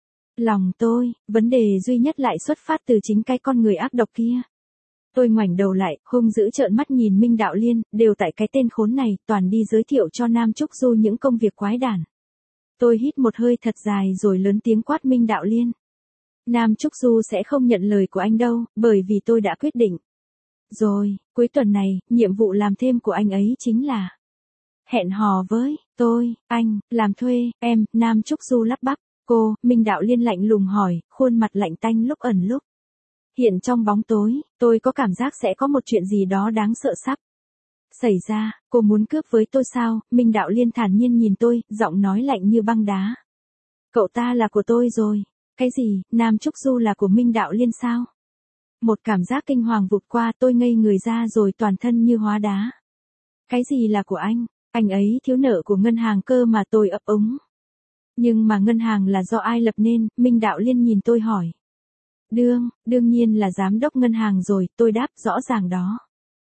lòng tôi, vấn đề duy nhất lại xuất phát từ chính cái con người ác độc kia. Tôi ngoảnh đầu lại, hung dữ trợn mắt nhìn Minh Đạo Liên, đều tại cái tên khốn này, toàn đi giới thiệu cho Nam Trúc Du những công việc quái đản. Tôi hít một hơi thật dài rồi lớn tiếng quát Minh Đạo Liên. Nam Trúc Du sẽ không nhận lời của anh đâu, bởi vì tôi đã quyết định. Rồi, cuối tuần này, nhiệm vụ làm thêm của anh ấy chính là hẹn hò với tôi, anh, làm thuê, em. Nam Trúc Du lắp bắp. Cô, Minh Đạo Liên lạnh lùng hỏi, khuôn mặt lạnh tanh lúc ẩn lúc hiện trong bóng tối. Tôi có cảm giác sẽ có một chuyện gì đó đáng sợ sắp xảy ra. Cô muốn cướp với tôi sao? Minh Đạo Liên thản nhiên nhìn tôi, giọng nói lạnh như băng đá. Cậu ta là của tôi rồi. Cái gì, Nam Trúc Du là của Minh Đạo Liên sao? Một cảm giác kinh hoàng vụt qua, tôi ngây người ra rồi toàn thân như hóa đá. Cái gì là của anh ấy thiếu nợ của ngân hàng cơ mà, tôi ấp úng. Nhưng mà ngân hàng là do ai lập nên, Minh Đạo Liên nhìn tôi hỏi. Đương nhiên là giám đốc ngân hàng rồi, tôi đáp, rõ ràng đó.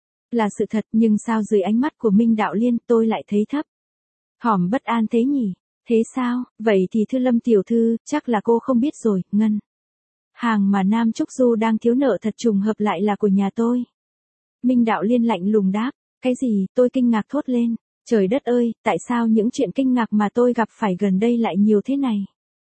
Là sự thật, nhưng sao dưới ánh mắt của Minh Đạo Liên tôi lại thấy thấp. Thỏm bất an thế nhỉ? Thế sao, vậy thì thưa Lâm tiểu thư, chắc là cô không biết rồi, ngân hàng mà Nam Trúc Du đang thiếu nợ thật trùng hợp lại là của nhà tôi. Minh Đạo Liên lạnh lùng đáp, cái gì, tôi kinh ngạc thốt lên. Trời đất ơi, tại sao những chuyện kinh ngạc mà tôi gặp phải gần đây lại nhiều thế này?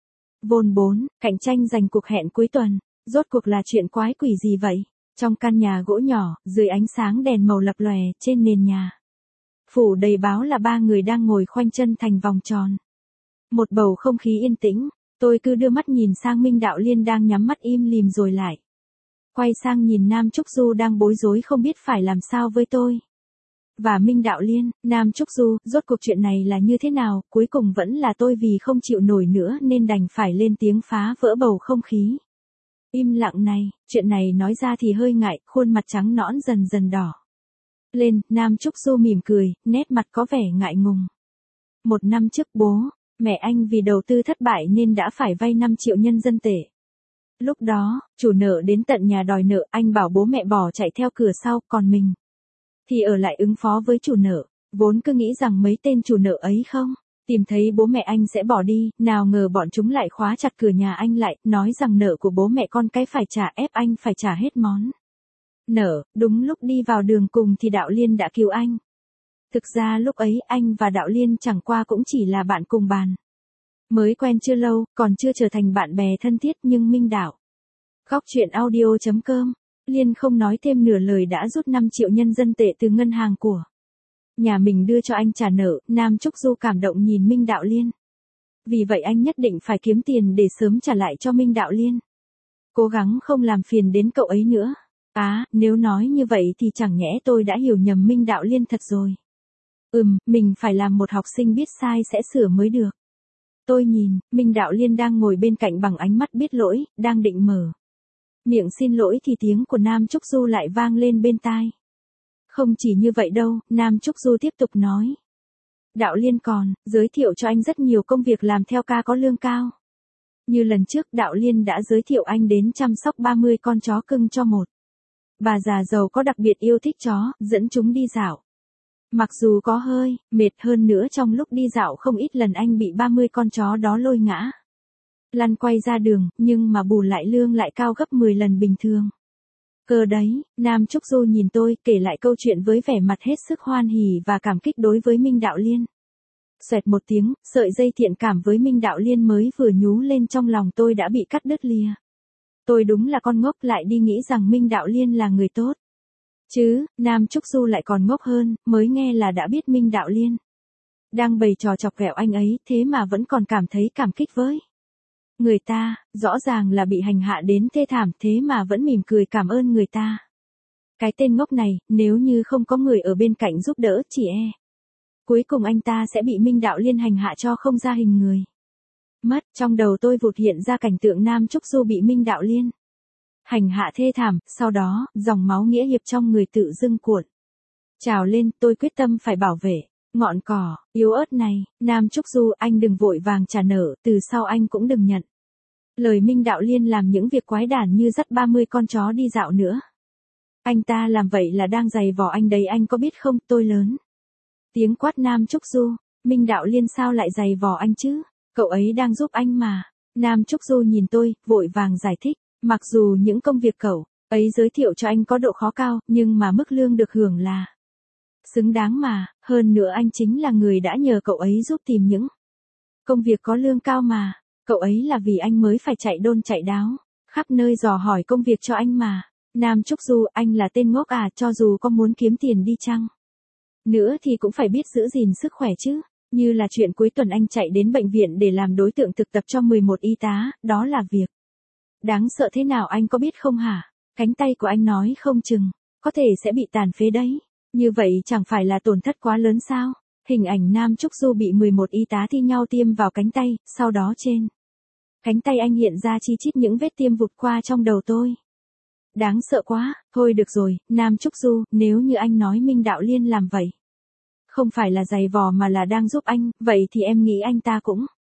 Vôn 4, cạnh tranh giành cuộc hẹn cuối tuần. Rốt cuộc là chuyện quái quỷ gì vậy? Trong căn nhà gỗ nhỏ, dưới ánh sáng đèn màu lập lòe, trên nền nhà phủ đầy báo là 3 người đang ngồi khoanh chân thành vòng tròn. Một bầu không khí yên tĩnh, tôi cứ đưa mắt nhìn sang Minh Đạo Liên đang nhắm mắt im lìm rồi lại quay sang nhìn Nam Trúc Du đang bối rối không biết phải làm sao với tôi. Và Minh Đạo Liên, Nam Trúc Du, rốt cuộc chuyện này là như thế nào, cuối cùng vẫn là tôi vì không chịu nổi nữa nên đành phải lên tiếng phá vỡ bầu không khí. Im lặng này, chuyện này nói ra thì hơi ngại, khuôn mặt trắng nõn dần dần đỏ lên, Nam Trúc Du mỉm cười, nét mặt có vẻ ngại ngùng. 1 năm trước bố, mẹ anh vì đầu tư thất bại nên đã phải vay 5 triệu nhân dân tệ. Lúc đó, chủ nợ đến tận nhà đòi nợ, anh bảo bố mẹ bỏ chạy theo cửa sau, còn mình thì ở lại ứng phó với chủ nợ. Vốn cứ nghĩ rằng mấy tên chủ nợ ấy không tìm thấy bố mẹ anh sẽ bỏ đi, nào ngờ bọn chúng lại khóa chặt cửa nhà anh lại, nói rằng nợ của bố mẹ con cái phải trả, ép anh phải trả hết món nợ. Đúng lúc đi vào đường cùng thì Đạo Liên đã cứu anh. Thực ra lúc ấy anh và Đạo Liên chẳng qua cũng chỉ là bạn cùng bàn. Mới quen chưa lâu, còn chưa trở thành bạn bè thân thiết, nhưng Minh Đạo Góc chuyện audio.com, Liên không nói thêm nửa lời đã rút 5 triệu nhân dân tệ từ ngân hàng của nhà mình đưa cho anh trả nợ. Nam Trúc Du cảm động nhìn Minh Đạo Liên. Vì vậy anh nhất định phải kiếm tiền để sớm trả lại cho Minh Đạo Liên. Cố gắng không làm phiền đến cậu ấy nữa. Nếu nói như vậy thì chẳng nhẽ tôi đã hiểu nhầm Minh Đạo Liên thật rồi. Mình phải làm một học sinh biết sai sẽ sửa mới được. Tôi nhìn, Minh Đạo Liên đang ngồi bên cạnh bằng ánh mắt biết lỗi, đang định mở miệng xin lỗi thì tiếng của Nam Trúc Du lại vang lên bên tai. Không chỉ như vậy đâu, Nam Trúc Du tiếp tục nói. Đạo Liên còn giới thiệu cho anh rất nhiều công việc làm theo ca có lương cao. Như lần trước Đạo Liên đã giới thiệu anh đến chăm sóc 30 con chó cưng cho một bà già giàu có đặc biệt yêu thích chó, dẫn chúng đi dạo. Mặc dù có hơi mệt hơn nữa trong lúc đi dạo không ít lần anh bị 30 con chó đó lôi ngã lăn quay ra đường, nhưng mà bù lại lương lại cao gấp 10 lần bình thường. Cơ đấy, Nam Trúc Du nhìn tôi, kể lại câu chuyện với vẻ mặt hết sức hoan hỉ và cảm kích đối với Minh Đạo Liên. Xoẹt một tiếng, sợi dây thiện cảm với Minh Đạo Liên mới vừa nhú lên trong lòng tôi đã bị cắt đứt lìa. Tôi đúng là con ngốc, lại đi nghĩ rằng Minh Đạo Liên là người tốt. Chứ, Nam Trúc Du lại còn ngốc hơn, mới nghe là đã biết Minh Đạo Liên đang bày trò chọc ghẹo anh ấy, thế mà vẫn còn cảm thấy cảm kích với người ta, rõ ràng là bị hành hạ đến thê thảm thế mà vẫn mỉm cười cảm ơn người ta. Cái tên ngốc này, nếu như không có người ở bên cạnh giúp đỡ, cuối cùng anh ta sẽ bị Minh Đạo Liên hành hạ cho không ra hình người. Mất, trong đầu tôi vụt hiện ra cảnh tượng Nam Trúc Du bị Minh Đạo Liên hành hạ thê thảm, sau đó, dòng máu nghĩa hiệp trong người tự dưng cuộn trào lên, tôi quyết tâm phải bảo vệ ngọn cỏ yếu ớt này. Nam Trúc Du, anh đừng vội vàng trả nợ, từ sau anh cũng đừng nhận lời Minh Đạo Liên làm những việc quái đản như dắt 30 con chó đi dạo nữa. Anh ta làm vậy là đang giày vò anh đấy, anh có biết không? Tôi lớn tiếng quát Nam Trúc Du. Minh Đạo Liên sao lại giày vò anh chứ? Cậu ấy đang giúp anh mà. Nam Trúc Du nhìn tôi, vội vàng giải thích. Mặc dù những công việc cậu ấy giới thiệu cho anh có độ khó cao, nhưng mà mức lương được hưởng là xứng đáng mà. Hơn nữa anh chính là người đã nhờ cậu ấy giúp tìm những công việc có lương cao mà. Cậu ấy là vì anh mới phải chạy đôn chạy đáo khắp nơi dò hỏi công việc cho anh mà. Nam Trúc Du, anh là tên ngốc à? Cho dù có muốn kiếm tiền đi chăng nữa thì cũng phải biết giữ gìn sức khỏe chứ. Như là chuyện cuối tuần anh chạy đến bệnh viện để làm đối tượng thực tập cho 11 y tá, đó là việc đáng sợ thế nào anh có biết không hả? Cánh tay của anh nói không chừng có thể sẽ bị tàn phế đấy. Như vậy chẳng phải là tổn thất quá lớn sao? Hình ảnh Nam Trúc Du bị 11 y tá thi nhau tiêm vào cánh tay, sau đó trên cánh tay anh hiện ra chi chít những vết tiêm vụt qua trong đầu tôi. Đáng sợ quá. Thôi được rồi, Nam Trúc Du, nếu như anh nói Minh Đạo Liên làm vậy không phải là giày vò mà là đang giúp anh, vậy thì em nghĩ anh ta cũng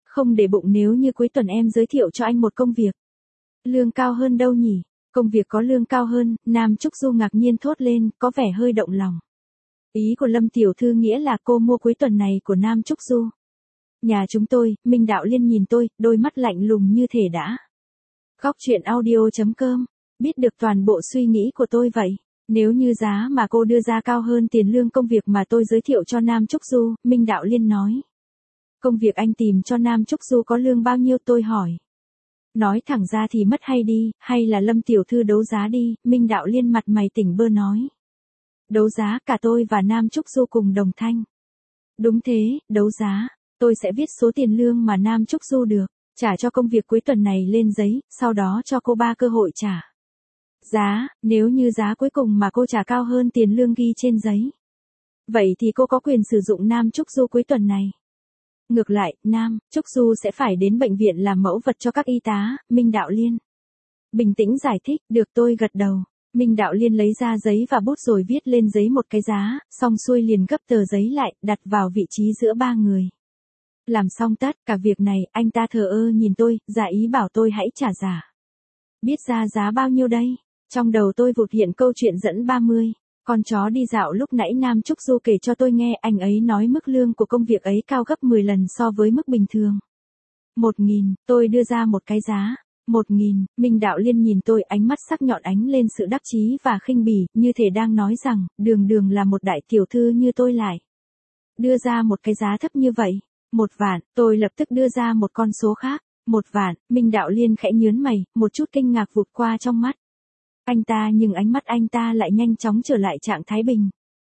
Không để bụng nếu như cuối tuần em giới thiệu cho anh một công việc. Lương cao hơn đâu nhỉ? Công việc có lương cao hơn, Nam Trúc Du ngạc nhiên thốt lên, có vẻ hơi động lòng. Ý của Lâm tiểu thư nghĩa là cô mua cuối tuần này của Nam Trúc Du. Nhà chúng tôi, Minh Đạo Liên nhìn tôi, đôi mắt lạnh lùng như thể đã. Góc chuyện audio.com, biết được toàn bộ suy nghĩ của tôi vậy. Nếu như giá mà cô đưa ra cao hơn tiền lương công việc mà tôi giới thiệu cho Nam Trúc Du, Minh Đạo Liên nói. Công việc anh tìm cho Nam Trúc Du có lương bao nhiêu tôi hỏi. Nói thẳng ra thì mất hay đi, hay là Lâm tiểu thư đấu giá đi, Minh Đạo Liên mặt mày tỉnh bơ nói. Đấu giá cả tôi và Nam Trúc Du cùng đồng thanh. Đúng thế, đấu giá, tôi sẽ viết số tiền lương mà Nam Trúc Du được, trả cho công việc cuối tuần này lên giấy, sau đó cho cô 3 cơ hội trả. Giá, nếu như giá cuối cùng mà cô trả cao hơn tiền lương ghi trên giấy. Vậy thì cô có quyền sử dụng Nam Trúc Du cuối tuần này. Ngược lại, Nam Trúc Du sẽ phải đến bệnh viện làm mẫu vật cho các y tá, Minh Đạo Liên. Bình tĩnh giải thích, được tôi gật đầu. Minh Đạo Liên lấy ra giấy và bút rồi viết lên giấy một cái giá, xong xuôi liền gấp tờ giấy lại, đặt vào vị trí giữa 3 người. Làm xong tất cả việc này, anh ta thờ ơ nhìn tôi, giả ý bảo tôi hãy trả giả. Biết ra giá bao nhiêu đây? Trong đầu tôi vụt hiện câu chuyện dẫn 30. Con chó đi dạo lúc nãy Nam Trúc Du kể cho tôi nghe, anh ấy nói mức lương của công việc ấy cao gấp 10 lần so với mức bình thường. 1.000, tôi đưa ra một cái giá. 1.000, Minh Đạo Liên nhìn tôi, ánh mắt sắc nhọn ánh lên sự đắc chí và khinh bỉ, như thể đang nói rằng, đường đường là một đại tiểu thư như tôi lại. Đưa ra một cái giá thấp như vậy. 1 vạn, tôi lập tức đưa ra một con số khác. 1 vạn, Minh Đạo Liên khẽ nhướng mày, một chút kinh ngạc vụt qua trong mắt. Anh ta nhưng ánh mắt anh ta lại nhanh chóng trở lại trạng thái bình.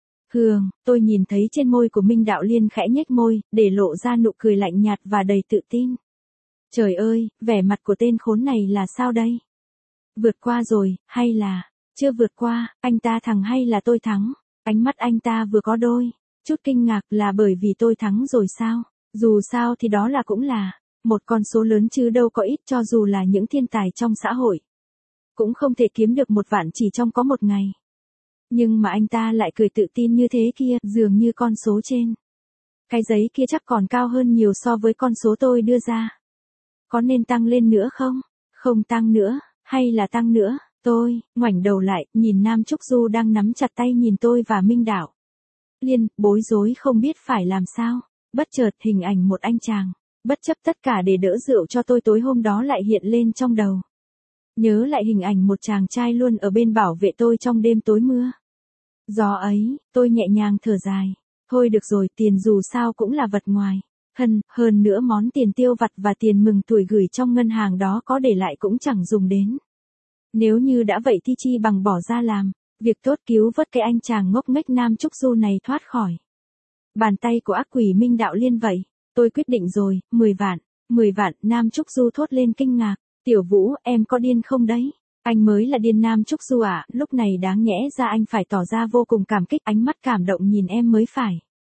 Tôi nhìn thấy trên môi của Minh Đạo Liên khẽ nhếch môi, để lộ ra nụ cười lạnh nhạt và đầy tự tin. Trời ơi, vẻ mặt của tên khốn này là sao đây? Vượt qua rồi, hay là, chưa vượt qua, anh ta thắng hay là tôi thắng? Ánh mắt anh ta vừa có đôi chút kinh ngạc, là bởi vì tôi thắng rồi sao? Dù sao thì đó là cũng là một con số lớn chứ đâu có ít, cho dù là những thiên tài trong xã hội. Cũng không thể kiếm được 1 vạn chỉ trong có một ngày. Nhưng mà anh ta lại cười tự tin như thế kia, dường như con số trên cái giấy kia chắc còn cao hơn nhiều so với con số tôi đưa ra. Có nên tăng lên nữa không? Không tăng nữa, hay là tăng nữa? Tôi ngoảnh đầu lại, nhìn Nam Trúc Du đang nắm chặt tay nhìn tôi và Minh Đạo Liên, bối rối không biết phải làm sao. Bất chợt hình ảnh một anh chàng, bất chấp tất cả để đỡ rượu cho tôi tối hôm đó lại hiện lên trong đầu. Nhớ lại hình ảnh một chàng trai luôn ở bên bảo vệ tôi trong đêm tối mưa gió ấy, tôi nhẹ nhàng thở dài. Thôi được rồi, tiền dù sao cũng là vật ngoài. Hơn nữa món tiền tiêu vặt và tiền mừng tuổi gửi trong ngân hàng đó có để lại cũng chẳng dùng đến. Nếu như đã vậy thì chi bằng bỏ ra làm việc tốt, cứu vớt cái anh chàng ngốc nghếch Nam Trúc Du này thoát khỏi bàn tay của ác quỷ Minh Đạo Liên vậy. Tôi quyết định rồi, 10 vạn. 10 vạn, Nam Trúc Du thốt lên kinh ngạc. Tiểu Vũ, em có điên không đấy? Anh mới là điên Nam Trúc Du à? Lúc này đáng nhẽ ra anh phải tỏ ra vô cùng cảm kích, ánh mắt cảm động nhìn em mới phải.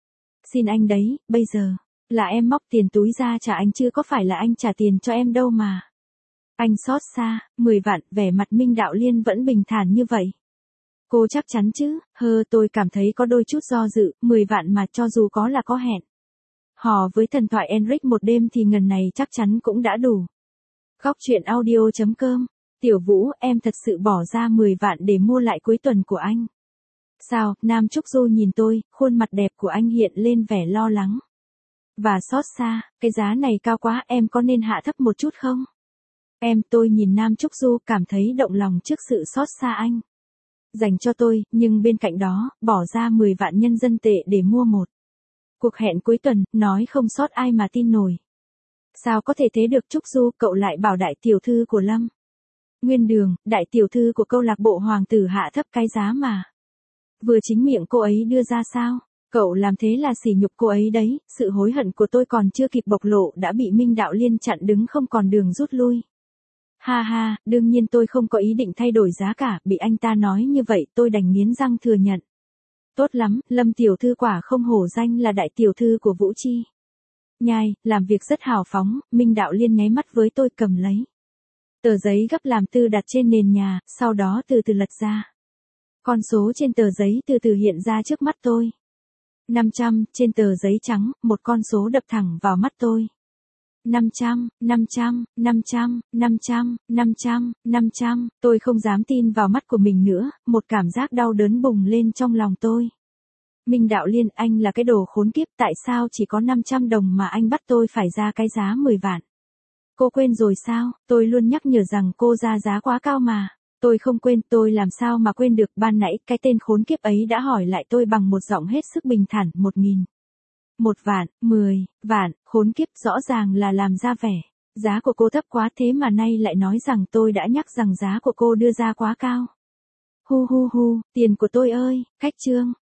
Xin anh đấy, bây giờ là em móc tiền túi ra trả anh chứ có phải là anh trả tiền cho em đâu mà. Anh xót xa. 10 vạn, vẻ mặt Minh Đạo Liên vẫn bình thản như vậy. Cô chắc chắn chứ? Tôi cảm thấy có đôi chút do dự. 10 vạn mà cho dù có là có hẹn hò với thần thoại Enric một đêm thì ngần này chắc chắn cũng đã đủ. Góc chuyện audio.com. Tiểu Vũ, em thật sự bỏ ra 10 vạn để mua lại cuối tuần của anh. Sao? Nam Trúc Du nhìn tôi, khuôn mặt đẹp của anh hiện lên vẻ lo lắng và xót xa. Cái giá này cao quá, em có nên hạ thấp một chút không? Tôi nhìn Nam Trúc Du, cảm thấy động lòng trước sự xót xa anh dành cho tôi, nhưng bên cạnh đó, bỏ ra 10 vạn nhân dân tệ để mua một cuộc hẹn cuối tuần, nói không sót ai mà tin nổi. Sao có thể thế được? Trúc Du, cậu lại bảo đại tiểu thư của Lâm Nguyên Đường, đại tiểu thư của câu lạc bộ hoàng tử hạ thấp cái giá mà vừa chính miệng cô ấy đưa ra sao? Cậu làm thế là sỉ nhục cô ấy đấy. Sự hối hận của tôi còn chưa kịp bộc lộ đã bị Minh Đạo Liên chặn đứng không còn đường rút lui. Ha ha, đương nhiên tôi không có ý định thay đổi giá cả, bị anh ta nói như vậy tôi đành nghiến răng thừa nhận. Tốt lắm, Lâm tiểu thư quả không hổ danh là đại tiểu thư của Vũ Chi. Nhai, làm việc rất hào phóng, Minh Đạo Liên nháy mắt với tôi, cầm lấy tờ giấy gấp làm tư đặt trên nền nhà, sau đó từ từ lật ra. Con số trên tờ giấy từ từ hiện ra trước mắt tôi. 500, trên tờ giấy trắng, một con số đập thẳng vào mắt tôi. 500, 500, 500, 500, 500, 500, tôi không dám tin vào mắt của mình nữa, một cảm giác đau đớn bùng lên trong lòng tôi. Minh Đạo Liên, anh là cái đồ khốn kiếp, tại sao chỉ có 500 đồng mà anh bắt tôi phải ra cái giá 10 vạn? Cô quên rồi sao, tôi luôn nhắc nhở rằng cô ra giá quá cao mà. Tôi không quên, tôi làm sao mà quên được, ban nãy cái tên khốn kiếp ấy đã hỏi lại tôi bằng một giọng hết sức bình thản, 1.000. 1 vạn, 10 vạn, khốn kiếp, rõ ràng là làm ra vẻ. Giá của cô thấp quá, thế mà nay lại nói rằng tôi đã nhắc rằng giá của cô đưa ra quá cao. Hu hu hu, tiền của tôi ơi, khách trương.